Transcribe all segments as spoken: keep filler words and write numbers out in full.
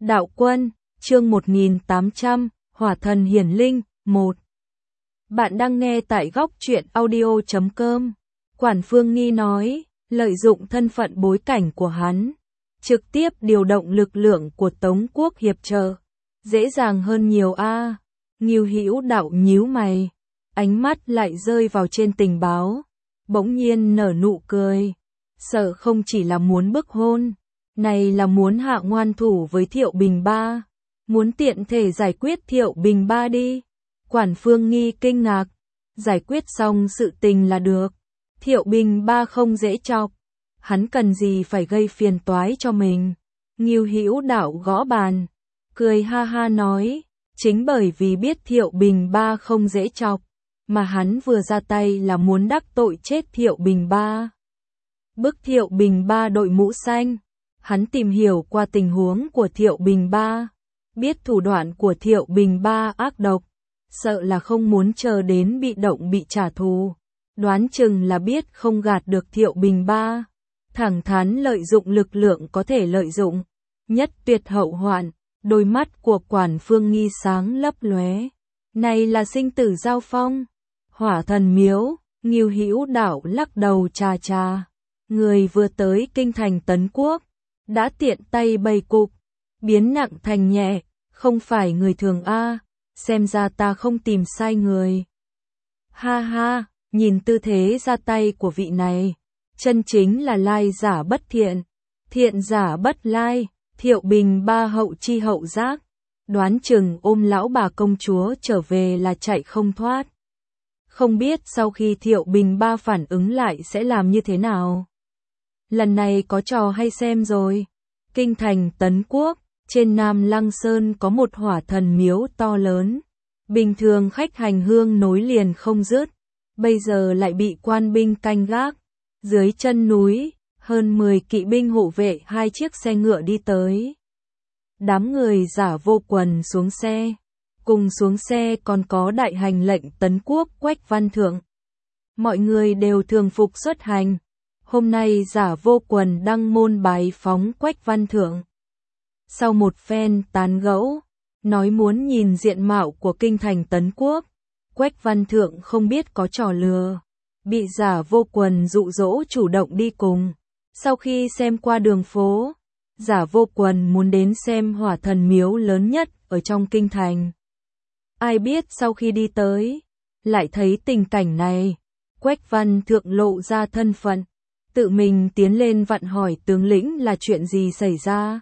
Đạo quân, chương một nghìn tám trăm, Hỏa thần hiển linh, một. Bạn đang nghe tại góc truyện audio chấm com. Quản Phương Nghi nói, lợi dụng thân phận bối cảnh của hắn, trực tiếp điều động lực lượng của Tống quốc hiệp trợ, dễ dàng hơn nhiều a. À. Ngưu Hữu Đạo nhíu mày, ánh mắt lại rơi vào trên tình báo, bỗng nhiên nở nụ cười, sợ không chỉ là muốn bức hôn, này là muốn hạ ngoan thủ với Thiệu Bình Ba, muốn tiện thể giải quyết Thiệu Bình Ba đi. Quản Phương Nghi kinh ngạc, giải quyết xong sự tình là được, Thiệu Bình Ba không dễ chọc, hắn cần gì phải gây phiền toái cho mình. Ngưu Hữu Đạo gõ bàn, cười ha ha nói, chính bởi vì biết Thiệu Bình Ba không dễ chọc, mà hắn vừa ra tay là muốn đắc tội chết Thiệu Bình Ba. Bức Thiệu Bình Ba đội mũ xanh, hắn tìm hiểu qua tình huống của Thiệu Bình Ba, biết thủ đoạn của Thiệu Bình Ba ác độc, sợ là không muốn chờ đến bị động bị trả thù, đoán chừng là biết không gạt được Thiệu Bình Ba, thẳng thắn lợi dụng lực lượng có thể lợi dụng, nhất tuyệt hậu hoạn. Đôi mắt của Quản Phương Nghi sáng lấp lóe, này là sinh tử giao phong. Hỏa thần miếu, Ngưu Hữu Đạo lắc đầu chà chà, người vừa tới kinh thành Tấn Quốc, đã tiện tay bày cục, biến nặng thành nhẹ, không phải người thường a, xem ra ta không tìm sai người. Ha ha, nhìn tư thế ra tay của vị này, chân chính là lai giả bất thiện, thiện giả bất lai. Thiệu Bình Ba hậu chi hậu giác, đoán chừng ôm lão bà công chúa trở về là chạy không thoát. Không biết sau khi Thiệu Bình Ba phản ứng lại sẽ làm như thế nào. Lần này có trò hay xem rồi. Kinh thành Tấn Quốc, trên Nam Lăng Sơn có một hỏa thần miếu to lớn. Bình thường khách hành hương nối liền không dứt, bây giờ lại bị quan binh canh gác. Dưới chân núi, hơn mười kỵ binh hộ vệ hai chiếc xe ngựa đi tới. Đám người giả vô quần xuống xe, cùng xuống xe còn có đại hành lệnh Tấn Quốc Quách Văn Thượng. Mọi người đều thường phục xuất hành, hôm nay giả vô quần đăng môn bái phóng Quách Văn Thượng. Sau một phen tán gẫu, nói muốn nhìn diện mạo của kinh thành Tấn Quốc, Quách Văn Thượng không biết có trò lừa, bị giả vô quần dụ dỗ chủ động đi cùng. Sau khi xem qua đường phố, giả vô quần muốn đến xem hỏa thần miếu lớn nhất ở trong kinh thành. Ai biết sau khi đi tới, lại thấy tình cảnh này, Quách Văn Thượng lộ ra thân phận, tự mình tiến lên vặn hỏi tướng lĩnh là chuyện gì xảy ra.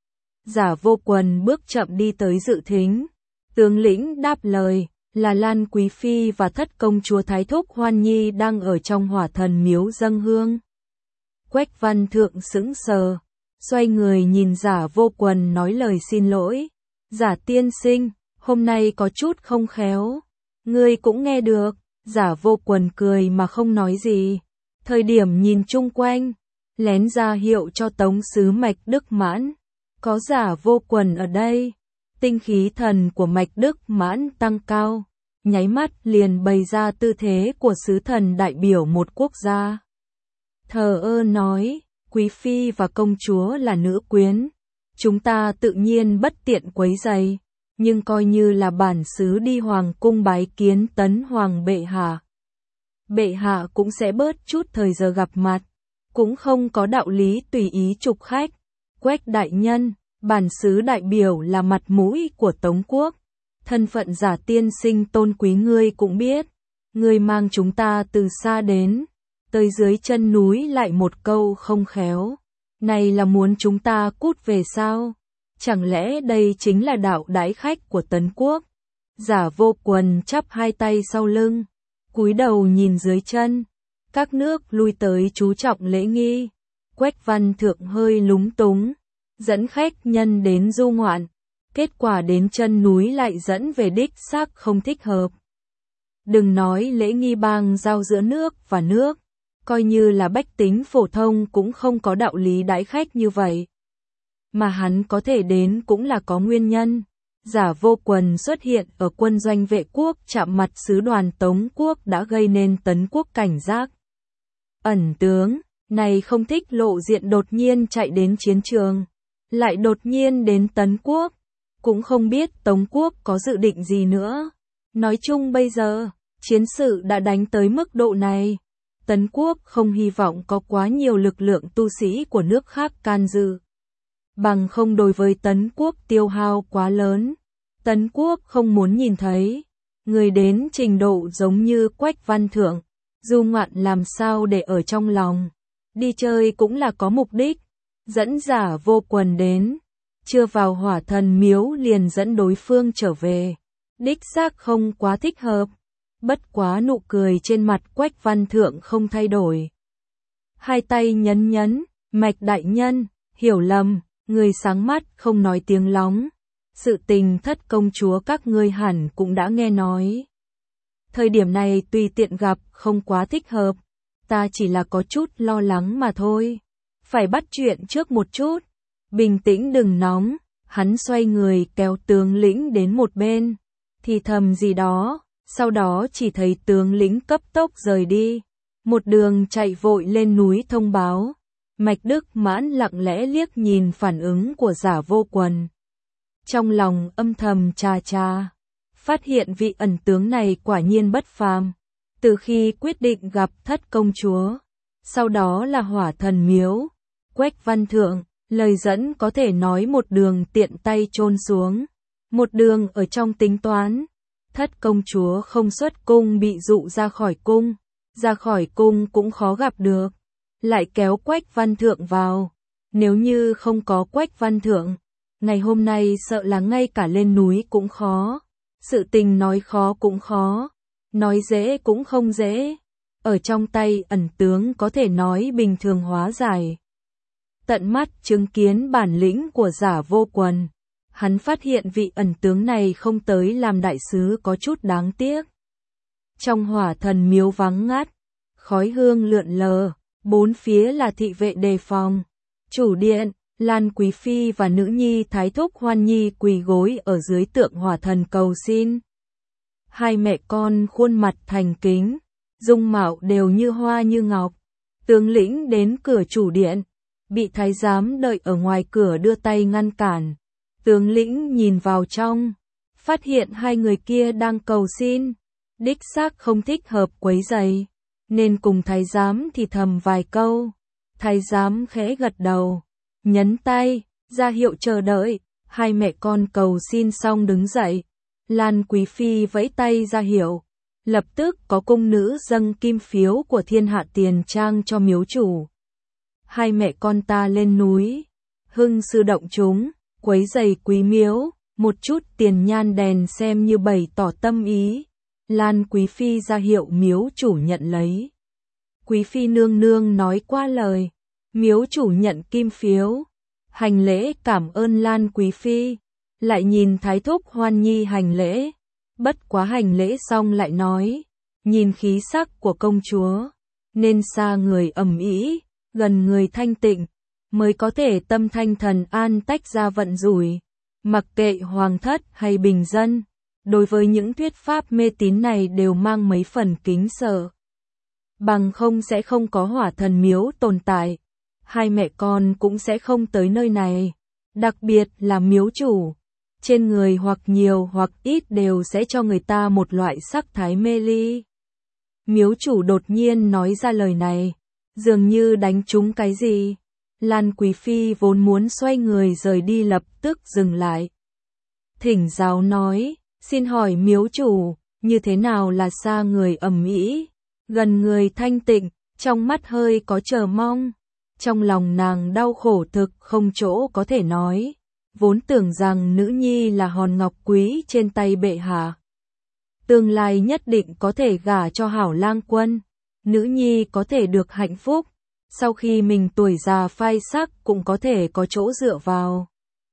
Giả vô quần bước chậm đi tới dự thính, tướng lĩnh đáp lời, là Lan Quý Phi và thất công chúa Thái Thúc Hoan Nhi đang ở trong hỏa thần miếu dâng hương. Quách Văn Thượng sững sờ, xoay người nhìn giả vô quần nói lời xin lỗi. Giả tiên sinh, hôm nay có chút không khéo. Ngươi cũng nghe được, giả vô quần cười mà không nói gì. Thời điểm nhìn chung quanh, lén ra hiệu cho tống sứ Mạch Đức Mãn. Có giả vô quần ở đây, tinh khí thần của Mạch Đức Mãn tăng cao, nháy mắt liền bày ra tư thế của sứ thần đại biểu một quốc gia. Thờ ơ nói, quý phi và công chúa là nữ quyến, chúng ta tự nhiên bất tiện quấy rầy, nhưng coi như là bản xứ đi hoàng cung bái kiến Tấn Hoàng bệ hạ. Bệ hạ cũng sẽ bớt chút thời giờ gặp mặt, cũng không có đạo lý tùy ý trục khách. Quách đại nhân, bản xứ đại biểu là mặt mũi của Tống quốc, thân phận giả tiên sinh tôn quý ngươi cũng biết, ngươi mang chúng ta từ xa đến. Tới dưới chân núi lại một câu không khéo, này là muốn chúng ta cút về sao? Chẳng lẽ đây chính là đạo đãi khách của Tấn Quốc? Giả vô quần chắp hai tay sau lưng, cúi đầu nhìn dưới chân, các nước lui tới chú trọng lễ nghi. Quách Văn Thượng hơi lúng túng, dẫn khách nhân đến du ngoạn, kết quả đến chân núi lại dẫn về đích xác không thích hợp. Đừng nói lễ nghi bang giao giữa nước và nước, coi như là bách tính phổ thông cũng không có đạo lý đãi khách như vậy. Mà hắn có thể đến cũng là có nguyên nhân. Giả vô quần xuất hiện ở quân doanh vệ quốc chạm mặt sứ đoàn Tống quốc đã gây nên Tấn Quốc cảnh giác. Ẩn tướng, này không thích lộ diện đột nhiên chạy đến chiến trường. lại đột nhiên đến Tấn Quốc, cũng không biết Tống Quốc có dự định gì nữa. Nói chung bây giờ, chiến sự đã đánh tới mức độ này, Tấn Quốc không hy vọng có quá nhiều lực lượng tu sĩ của nước khác can dự. Bằng không đối với Tấn Quốc tiêu hao quá lớn, Tấn Quốc không muốn nhìn thấy người đến trình độ giống như Quách Văn Thượng, du ngoạn làm sao để ở trong lòng. Đi chơi cũng là có mục đích, dẫn Giả Vô Quần đến, chưa vào Hỏa Thần Miếu liền dẫn đối phương trở về. Đích xác không quá thích hợp, bất quá nụ cười trên mặt Quách Văn Thượng không thay đổi. Hai tay nhấn nhấn, Mạch đại nhân, hiểu lầm, người sáng mắt không nói tiếng lóng. Sự tình Thất công chúa các ngươi hẳn cũng đã nghe nói. Thời điểm này tùy tiện gặp không quá thích hợp, ta chỉ là có chút lo lắng mà thôi. Phải bắt chuyện trước một chút, bình tĩnh đừng nóng. Hắn xoay người kéo tướng lĩnh đến một bên, thì thầm gì đó, sau đó chỉ thấy tướng lĩnh cấp tốc rời đi. Một đường chạy vội lên núi thông báo. Mạch Đức Mãn lặng lẽ liếc nhìn phản ứng của Giả Vô Quần. Trong lòng âm thầm cha cha, phát hiện vị ẩn tướng này quả nhiên bất phàm. Từ khi quyết định gặp Thất công chúa, sau đó là Hỏa Thần Miếu, Quách Văn Thượng, lời dẫn có thể nói một đường tiện tay chôn xuống, một đường ở trong tính toán. Thất công chúa không xuất cung bị dụ ra khỏi cung, ra khỏi cung cũng khó gặp được, lại kéo Quách Văn Thượng vào. Nếu như không có Quách Văn Thượng, ngày hôm nay sợ là ngay cả lên núi cũng khó. Sự tình nói khó cũng khó, nói dễ cũng không dễ. Ở trong tay ẩn tướng có thể nói bình thường hóa giải. Tận mắt chứng kiến bản lĩnh của Giả Vô Quần, hắn phát hiện vị ẩn tướng này không tới làm đại sứ có chút đáng tiếc. Trong Hỏa Thần Miếu vắng ngắt, khói hương lượn lờ, bốn phía là thị vệ đề phòng. Chủ điện, Lan Quý Phi và nữ nhi Thái Thúc Hoan Nhi quỳ gối ở dưới tượng Hỏa Thần cầu xin. Hai mẹ con khuôn mặt thành kính, dung mạo đều như hoa như ngọc. Tướng lĩnh đến cửa chủ điện, bị thái giám đợi ở ngoài cửa đưa tay ngăn cản. Tướng lĩnh nhìn vào trong, phát hiện hai người kia đang cầu xin, đích xác không thích hợp quấy rầy, nên cùng thái giám thì thầm vài câu. Thái giám khẽ gật đầu, nhấn tay, ra hiệu chờ đợi. Hai mẹ con cầu xin xong đứng dậy, Lan Quý Phi vẫy tay ra hiệu, lập tức có cung nữ dâng kim phiếu của thiên hạ tiền trang cho miếu chủ. Hai mẹ con ta lên núi, hưng sư động chúng, quấy giày quý miếu, một chút tiền nhan đèn xem như bày tỏ tâm ý. Lan Quý Phi ra hiệu miếu chủ nhận lấy. Quý Phi nương nương nói qua lời, miếu chủ nhận kim phiếu, hành lễ cảm ơn Lan Quý Phi, lại nhìn Thái Thúc Hoan Nhi hành lễ. Bất quá hành lễ xong lại nói, nhìn khí sắc của công chúa, nên xa người ầm ĩ, gần người thanh tịnh, mới có thể tâm thanh thần an tách ra vận rủi. Mặc kệ hoàng thất hay bình dân, đối với những thuyết pháp mê tín này đều mang mấy phần kính sợ. Bằng không sẽ không có Hỏa Thần Miếu tồn tại, hai mẹ con cũng sẽ không tới nơi này. Đặc biệt là miếu chủ, trên người hoặc nhiều hoặc ít đều sẽ cho người ta một loại sắc thái mê ly. Miếu chủ đột nhiên nói ra lời này, dường như đánh trúng cái gì. Lan Quý Phi vốn muốn xoay người rời đi lập tức dừng lại. Thỉnh giáo nói, xin hỏi miếu chủ, như thế nào là xa người ầm ĩ, gần người thanh tịnh, trong mắt hơi có chờ mong. Trong lòng nàng đau khổ thực không chỗ có thể nói, vốn tưởng rằng nữ nhi là hòn ngọc quý trên tay bệ hạ. Tương lai nhất định có thể gả cho hảo lang quân, nữ nhi có thể được hạnh phúc, sau khi mình tuổi già phai sắc cũng có thể có chỗ dựa vào.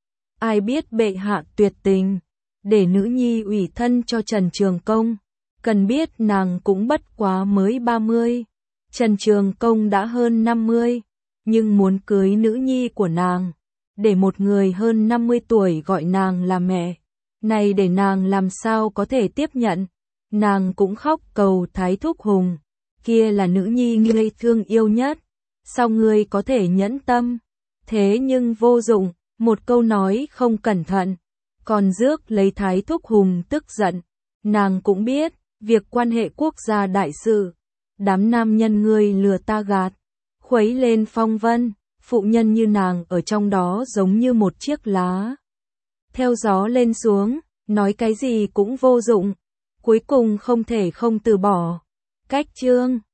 Ai biết bệ hạ tuyệt tình, để nữ nhi ủy thân cho Trần Trường Công, cần biết nàng cũng bất quá mới ba mươi, Trần Trường Công đã hơn năm mươi, nhưng muốn cưới nữ nhi của nàng, để một người hơn năm mươi tuổi gọi nàng là mẹ, này để nàng làm sao có thể tiếp nhận. Nàng cũng khóc cầu Thái Thúc Hùng, kia là nữ nhi ngươi thương yêu nhất, sao ngươi có thể nhẫn tâm, thế nhưng vô dụng, một câu nói không cẩn thận, còn rước lấy Thái Thúc Hùng tức giận. Nàng cũng biết, việc quan hệ quốc gia đại sự, đám nam nhân ngươi lừa ta gạt, khuấy lên phong vân, phụ nhân như nàng ở trong đó giống như một chiếc lá. Theo gió lên xuống, nói cái gì cũng vô dụng, cuối cùng không thể không từ bỏ. Cách chương